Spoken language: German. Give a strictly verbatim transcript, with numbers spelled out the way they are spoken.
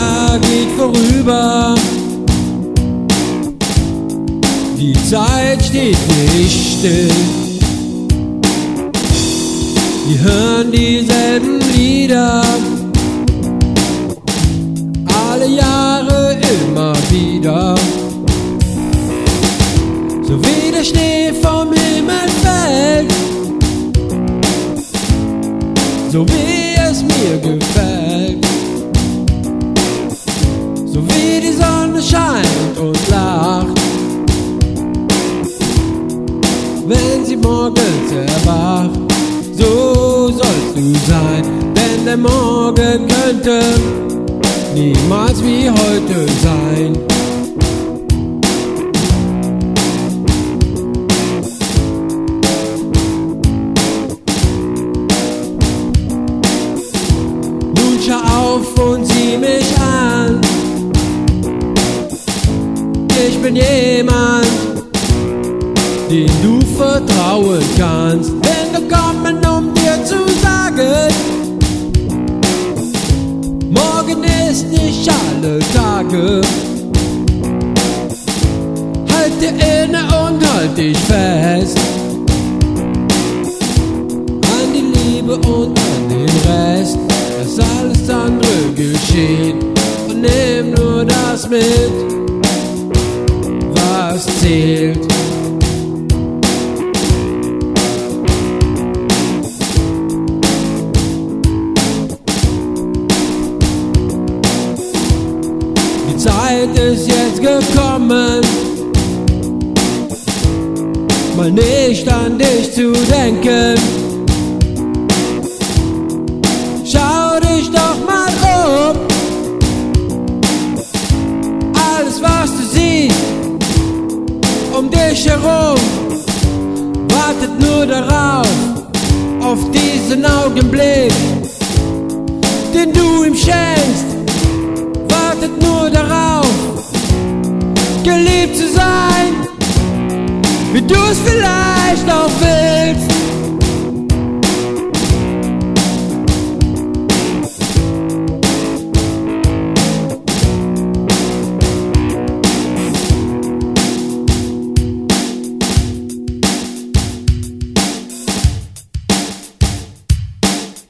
Jahr geht vorüber, die Zeit steht nicht still. Wir hören dieselben Lieder, alle Jahre immer wieder. So wie der Schnee vom Himmel fällt, so wie es mir gefällt, so wie die Sonne scheint und lacht, wenn sie morgens erwacht. So sollst du sein, denn der Morgen könnte niemals wie heute sein. Nun schau auf und sieh mich an. Ich bin jemand, den du vertrauen kannst, denn wir kommen, um dir zu sagen, morgen ist nicht alle Tage. Halt dir inne und halt dich fest an die Liebe und an den Rest. Lass alles andere geschehen und nimm nur das mit, was zählt. Die Zeit ist jetzt gekommen, mal nicht an dich zu denken. Schau dich doch mal um, alles was du siehst um dich herum wartet nur darauf, auf diesen Augenblick, den du ihm schenkst. Wartet nur darauf, geliebt zu sein, wie du es vielleicht auch willst.